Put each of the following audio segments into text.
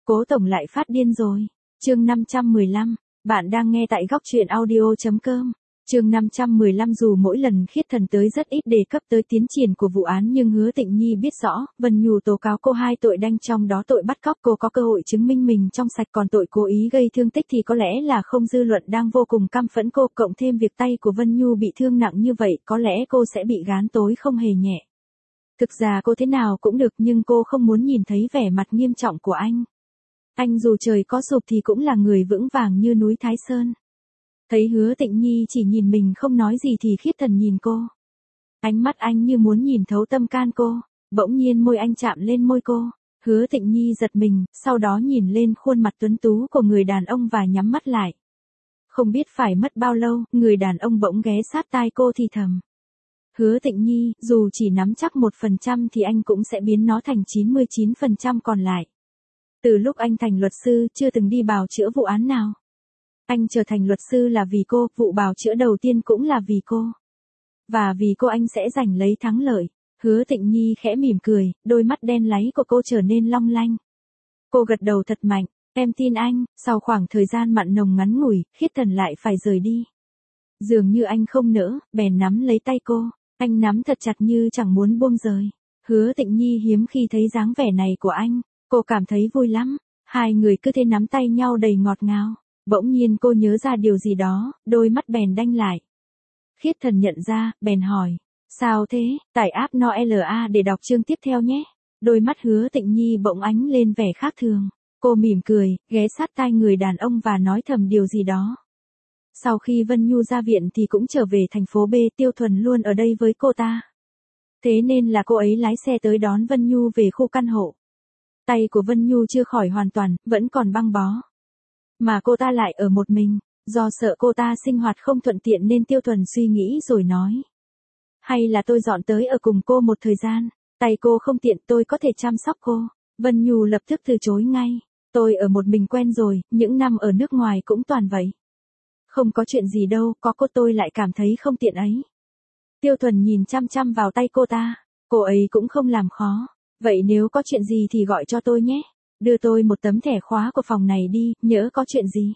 Cố tổng lại phát điên rồi. Chương 515, bạn đang nghe tại góc truyện audio.com. Chương 515 dù mỗi lần Khiết Thần tới rất ít đề cập tới tiến triển của vụ án nhưng Hứa Tịnh Nhi biết rõ, Vân Nhu tố cáo cô 2 tội đanh trong đó tội bắt cóc cô có cơ hội chứng minh mình trong sạch còn tội cố ý gây thương tích thì có lẽ là không dư luận đang vô cùng căm phẫn cô cộng thêm việc tay của Vân Nhu bị thương nặng như vậy có lẽ cô sẽ bị gán tối không hề nhẹ. Thực ra cô thế nào cũng được nhưng cô không muốn nhìn thấy vẻ mặt nghiêm trọng của anh. Anh dù trời có sụp thì cũng là người vững vàng như núi Thái Sơn. Thấy Hứa Tịnh Nhi chỉ nhìn mình không nói gì thì Khiết Thần nhìn cô. Ánh mắt anh như muốn nhìn thấu tâm can cô, bỗng nhiên môi anh chạm lên môi cô. Hứa Tịnh Nhi giật mình, sau đó nhìn lên khuôn mặt tuấn tú của người đàn ông và nhắm mắt lại. Không biết phải mất bao lâu, người đàn ông bỗng ghé sát tai cô thì thầm. Hứa Tịnh Nhi, dù chỉ nắm chắc 1% thì anh cũng sẽ biến nó thành 99% còn lại. Từ lúc anh thành luật sư, chưa từng đi bào chữa vụ án nào. Anh trở thành luật sư là vì cô, vụ bào chữa đầu tiên cũng là vì cô. Và vì cô anh sẽ giành lấy thắng lợi. Hứa Tịnh Nhi khẽ mỉm cười, đôi mắt đen láy của cô trở nên long lanh. Cô gật đầu thật mạnh, em tin anh. Sau khoảng thời gian mặn nồng ngắn ngủi, Khiết Thần lại phải rời đi. Dường như anh không nỡ, bèn nắm lấy tay cô. Anh nắm thật chặt như chẳng muốn buông rời. Hứa Tịnh Nhi hiếm khi thấy dáng vẻ này của anh. Cô cảm thấy vui lắm. Hai người cứ thế nắm tay nhau đầy ngọt ngào. Bỗng nhiên cô nhớ ra điều gì đó, đôi mắt bèn đanh lại. Khiết Thần nhận ra, bèn hỏi. Sao thế, tải app NOLA để đọc chương tiếp theo nhé. Đôi mắt Hứa Tịnh Nhi bỗng ánh lên vẻ khác thường. Cô mỉm cười, ghé sát tai người đàn ông và nói thầm điều gì đó. Sau khi Vân Nhu ra viện thì cũng trở về thành phố B, Tiêu Thuần luôn ở đây với cô ta. Thế nên là cô ấy lái xe tới đón Vân Nhu về khu căn hộ. Tay của Vân Nhu chưa khỏi hoàn toàn, vẫn còn băng bó. Mà cô ta lại ở một mình, do sợ cô ta sinh hoạt không thuận tiện nên Tiêu Thuần suy nghĩ rồi nói. Hay là tôi dọn tới ở cùng cô một thời gian, tay cô không tiện tôi có thể chăm sóc cô. Vân Nhu lập tức từ chối ngay. Tôi ở một mình quen rồi, những năm ở nước ngoài cũng toàn vậy. Không có chuyện gì đâu, có cô tôi lại cảm thấy không tiện ấy. Tiêu Thuần nhìn chăm chăm vào tay cô ta, cô ấy cũng không làm khó. Vậy nếu có chuyện gì thì gọi cho tôi nhé. Đưa tôi một tấm thẻ khóa của phòng này đi, nhỡ có chuyện gì.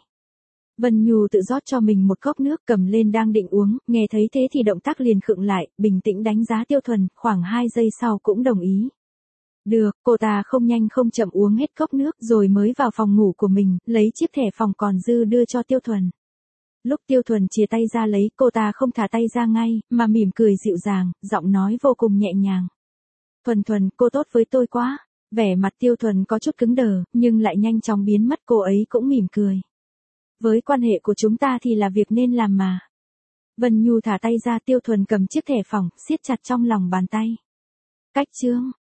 Vân Nhu tự rót cho mình một cốc nước cầm lên đang định uống, nghe thấy thế thì động tác liền khựng lại, bình tĩnh đánh giá Tiêu Thuần, khoảng 2 giây sau cũng đồng ý. Được, cô ta không nhanh không chậm uống hết cốc nước rồi mới vào phòng ngủ của mình, lấy chiếc thẻ phòng còn dư đưa cho Tiêu Thuần. Lúc Tiêu Thuần chìa tay ra lấy, cô ta không thả tay ra ngay, mà mỉm cười dịu dàng, giọng nói vô cùng nhẹ nhàng. Thuần, cô tốt với tôi quá. Vẻ mặt Tiêu Thuần có chút cứng đờ, nhưng lại nhanh chóng biến mất, cô ấy cũng mỉm cười. Với quan hệ của chúng ta thì là việc nên làm mà. Vân Nhu thả tay ra, Tiêu Thuần cầm chiếc thẻ phòng, siết chặt trong lòng bàn tay. Cách chương.